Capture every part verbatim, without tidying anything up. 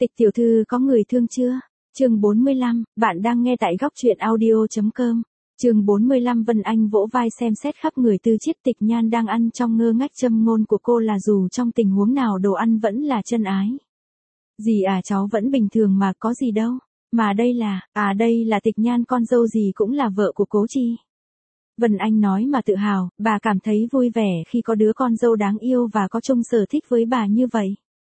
Tịch tiểu thư có người thương chưa? Chương bốn mươi lăm, bạn đang nghe tại góc truyện audio chấm com. Chương bốn mươi lăm Vân Anh vỗ vai xem xét khắp người Tư Chiết. Tịch Nhan đang ăn trong ngơ ngác, châm ngôn của cô là dù trong tình huống nào đồ ăn vẫn là chân ái. Dì à, cháu vẫn bình thường mà, có gì đâu. Mà đây là, à đây là Tịch Nhan, con dâu dì cũng là vợ của Cố Chi. Vân Anh nói mà tự hào, bà cảm thấy vui vẻ khi có đứa con dâu đáng yêu và có chung sở thích với bà như vậy.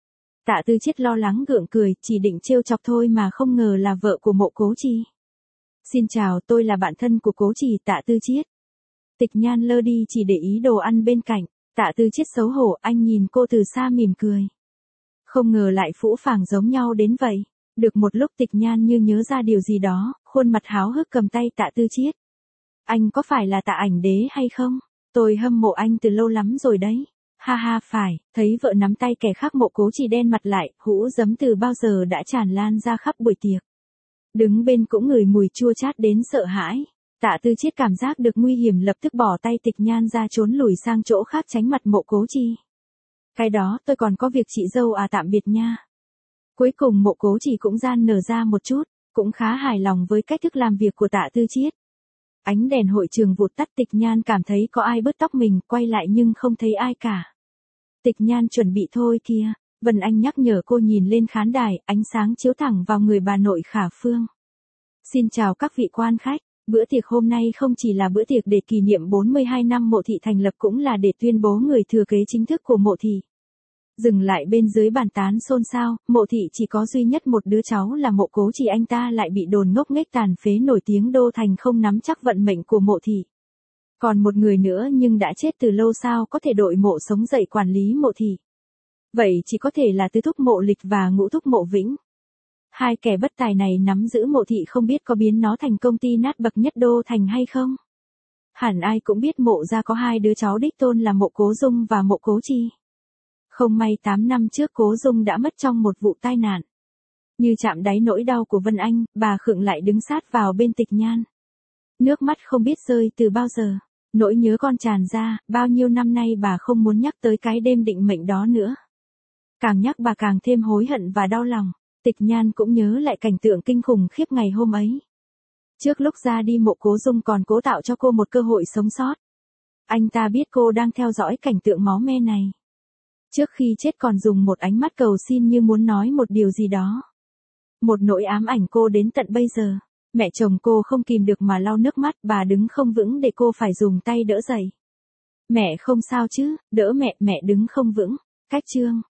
Tạ Tư Chiết lo lắng gượng cười, chỉ định trêu chọc thôi mà không ngờ là vợ của Mộ Cố Chi. Xin chào, tôi là bạn thân của Cố Chi, Tạ Tư Chiết. Tịch Nhan lơ đi chỉ để ý đồ ăn bên cạnh. Tạ Tư Chiết xấu hổ, anh nhìn cô từ xa mỉm cười. Không ngờ lại phũ phàng giống nhau đến vậy. Được một lúc Tịch Nhan như nhớ ra điều gì đó, khuôn mặt háo hức cầm tay Tạ Tư Chiết. Anh có phải là Tạ Ảnh Đế hay không? Tôi hâm mộ anh từ lâu lắm rồi đấy. Ha ha, phải. Thấy vợ nắm tay kẻ khác, Mộ Cố Chi đen mặt lại, hũ giấm từ bao giờ đã tràn lan ra khắp buổi tiệc. Đứng bên cũng ngửi mùi chua chát đến sợ hãi. Tạ Tư Chiết cảm giác được nguy hiểm, lập tức bỏ tay Tịch Nhan ra, trốn lùi sang chỗ khác tránh mặt Mộ Cố Chi. Cái đó, tôi còn có việc chị dâu à, tạm biệt nha. Cuối cùng Mộ Cố Chi cũng gian nở ra một chút, cũng khá hài lòng với cách thức làm việc của Tạ Tư Chiết. Ánh đèn hội trường vụt tắt, Tịch Nhan cảm thấy có ai bứt tóc mình, quay lại nhưng không thấy ai cả. Tịch Nhan chuẩn bị thôi kìa, Vân Anh nhắc nhở cô, nhìn lên khán đài, ánh sáng chiếu thẳng vào người bà nội Khả Phương. Xin chào các vị quan khách, bữa tiệc hôm nay không chỉ là bữa tiệc để kỷ niệm bốn mươi hai năm Mộ thị thành lập, cũng là để tuyên bố người thừa kế chính thức của Mộ thị. Dừng lại bên dưới bàn tán xôn xao, Mộ thị chỉ có duy nhất một đứa cháu là Mộ Cố Chi, anh ta lại bị đồn ngốc nghếch tàn phế nổi tiếng đô thành, không nắm chắc vận mệnh của Mộ thị. Còn một người nữa nhưng đã chết từ lâu, sao có thể đội Mộ sống dậy quản lý Mộ thị. Vậy chỉ có thể là tứ thúc Mộ Lịch và ngũ thúc Mộ Vĩnh. Hai kẻ bất tài này nắm giữ Mộ thị, không biết có biến nó thành công ty nát bậc nhất đô thành hay không. Hẳn ai cũng biết Mộ gia có hai đứa cháu đích tôn là Mộ Cố Dung và Mộ Cố Chi. Không may tám năm trước Cố Dung đã mất trong một vụ tai nạn. Như chạm đáy nỗi đau của Vân Anh, bà khựng lại đứng sát vào bên Tịch Nhan. Nước mắt không biết rơi từ bao giờ, nỗi nhớ con tràn ra, bao nhiêu năm nay bà không muốn nhắc tới cái đêm định mệnh đó nữa. Càng nhắc bà càng thêm hối hận và đau lòng. Tịch Nhan cũng nhớ lại cảnh tượng kinh khủng khiếp ngày hôm ấy. Trước lúc ra đi, Mộ Cố Dung còn cố tạo cho cô một cơ hội sống sót. Anh ta biết cô đang theo dõi cảnh tượng máu me này. Trước khi chết còn dùng một ánh mắt cầu xin như muốn nói một điều gì đó. Một nỗi ám ảnh cô đến tận bây giờ. Mẹ chồng cô không kìm được mà lau nước mắt, bà đứng không vững để cô phải dùng tay đỡ dậy. Mẹ không sao chứ, đỡ mẹ, mẹ đứng không vững. Cách chương.